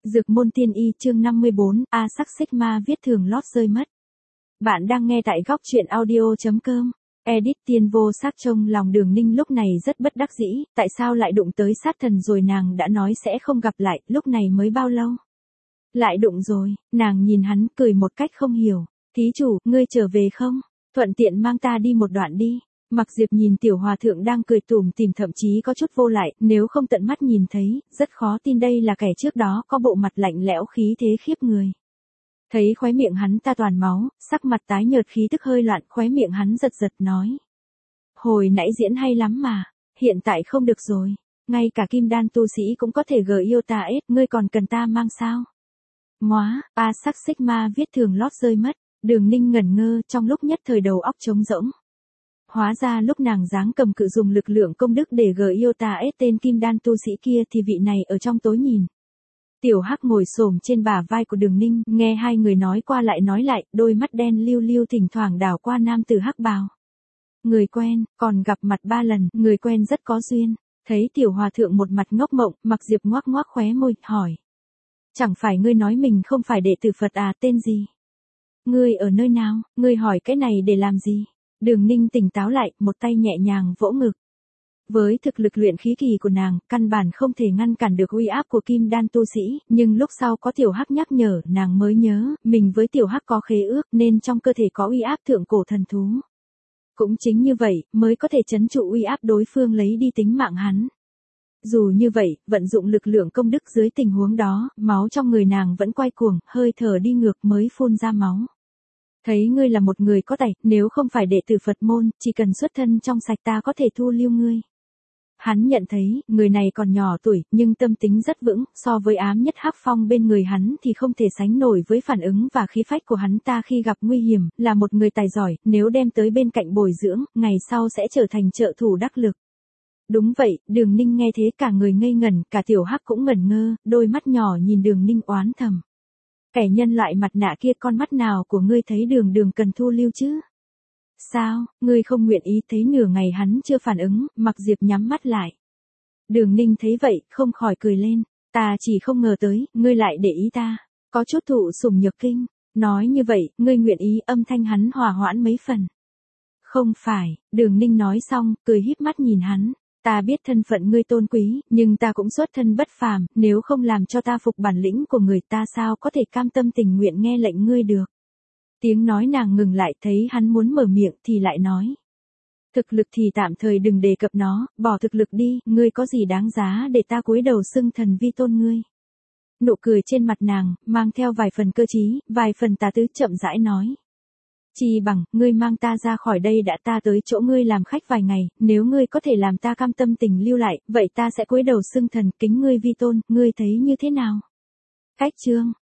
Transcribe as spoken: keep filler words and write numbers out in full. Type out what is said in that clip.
Dược môn tiên y chương năm mươi bốn, A sắc sigma viết thường lót rơi mất. Bạn đang nghe tại góc truyện audio.com. Edit tiên vô sắc trông lòng Đường Ninh lúc này rất bất đắc dĩ, tại sao lại đụng tới sát thần rồi nàng đã nói sẽ không gặp lại, lúc này mới bao lâu? Lại đụng rồi, nàng nhìn hắn cười một cách không hiểu. Thí chủ, ngươi trở về không? Thuận tiện mang ta đi một đoạn đi. Mặc Diệp nhìn tiểu hòa thượng đang cười tủm tỉm thậm chí có chút vô lại, nếu không tận mắt nhìn thấy, rất khó tin đây là kẻ trước đó có bộ mặt lạnh lẽo khí thế khiếp người. Thấy khóe miệng hắn ta toàn máu, sắc mặt tái nhợt khí tức hơi loạn, khóe miệng hắn giật giật nói. Hồi nãy diễn hay lắm mà, hiện tại không được rồi, ngay cả kim đan tu sĩ cũng có thể gờ yêu ta ết, ngươi còn cần ta mang sao? Móa, A sắc sigma viết thường lót rơi mất, Đường Ninh ngẩn ngơ trong lúc nhất thời đầu óc trống rỗng. Hóa ra lúc nàng giáng cầm cự dùng lực lượng công đức để gờ yêu ta ết tên kim đan tu sĩ kia thì vị này ở trong tối nhìn. Tiểu Hắc ngồi xổm trên bả vai của Đường Ninh, nghe hai người nói qua lại nói lại, đôi mắt đen liu liu thỉnh thoảng đảo qua nam tử hắc bào. Người quen, còn gặp mặt ba lần, người quen rất có duyên. Thấy tiểu hòa thượng một mặt ngốc mộng, Mặc Diệp ngoác ngoác khóe môi, hỏi. Chẳng phải ngươi nói mình không phải đệ tử Phật à, tên gì? Ngươi ở nơi nào, ngươi hỏi cái này để làm gì? Đường Ninh tỉnh táo lại, một tay nhẹ nhàng vỗ ngực. Với thực lực luyện khí kỳ của nàng, căn bản không thể ngăn cản được uy áp của kim đan tu sĩ, nhưng lúc sau có tiểu Hắc nhắc nhở, nàng mới nhớ, mình với tiểu Hắc có khế ước nên trong cơ thể có uy áp thượng cổ thần thú. Cũng chính như vậy, mới có thể trấn trụ uy áp đối phương lấy đi tính mạng hắn. Dù như vậy, vận dụng lực lượng công đức dưới tình huống đó, máu trong người nàng vẫn quay cuồng, hơi thở đi ngược mới phun ra máu. Thấy ngươi là một người có tài, nếu không phải đệ tử Phật môn, chỉ cần xuất thân trong sạch ta có thể thu lưu ngươi. Hắn nhận thấy, người này còn nhỏ tuổi, nhưng tâm tính rất vững, so với ám nhất hắc phong bên người hắn thì không thể sánh nổi với phản ứng và khí phách của hắn ta khi gặp nguy hiểm, là một người tài giỏi, nếu đem tới bên cạnh bồi dưỡng, ngày sau sẽ trở thành trợ thủ đắc lực. Đúng vậy, Đường Ninh nghe thế cả người ngây ngẩn, cả tiểu Hắc cũng ngẩn ngơ, đôi mắt nhỏ nhìn Đường Ninh oán thầm. Kẻ nhân loại mặt nạ kia, con mắt nào của ngươi thấy đường đường cần thu lưu chứ? Sao, ngươi không nguyện ý? Thấy nửa ngày hắn chưa phản ứng, Mặc Diệp nhắm mắt lại. Đường Ninh thấy vậy, không khỏi cười lên, ta chỉ không ngờ tới, ngươi lại để ý ta, có chút thụ sủng nhược kinh, nói như vậy, ngươi nguyện ý? Âm thanh hắn hòa hoãn mấy phần. Không phải, Đường Ninh nói xong, cười híp mắt nhìn hắn. Ta biết thân phận ngươi tôn quý, nhưng ta cũng xuất thân bất phàm, nếu không làm cho ta phục bản lĩnh của người ta sao có thể cam tâm tình nguyện nghe lệnh ngươi được. Tiếng nói nàng ngừng lại, thấy hắn muốn mở miệng thì lại nói. Thực lực thì tạm thời đừng đề cập nó, bỏ thực lực đi, ngươi có gì đáng giá để ta cúi đầu xưng thần vi tôn ngươi. Nụ cười trên mặt nàng, mang theo vài phần cơ trí, vài phần tà tứ, chậm rãi nói. Chi bằng, ngươi mang ta ra khỏi đây đã, ta tới chỗ ngươi làm khách vài ngày, nếu ngươi có thể làm ta cam tâm tình lưu lại, vậy ta sẽ cúi đầu xưng thần kính ngươi vi tôn, ngươi thấy như thế nào? Cách chương,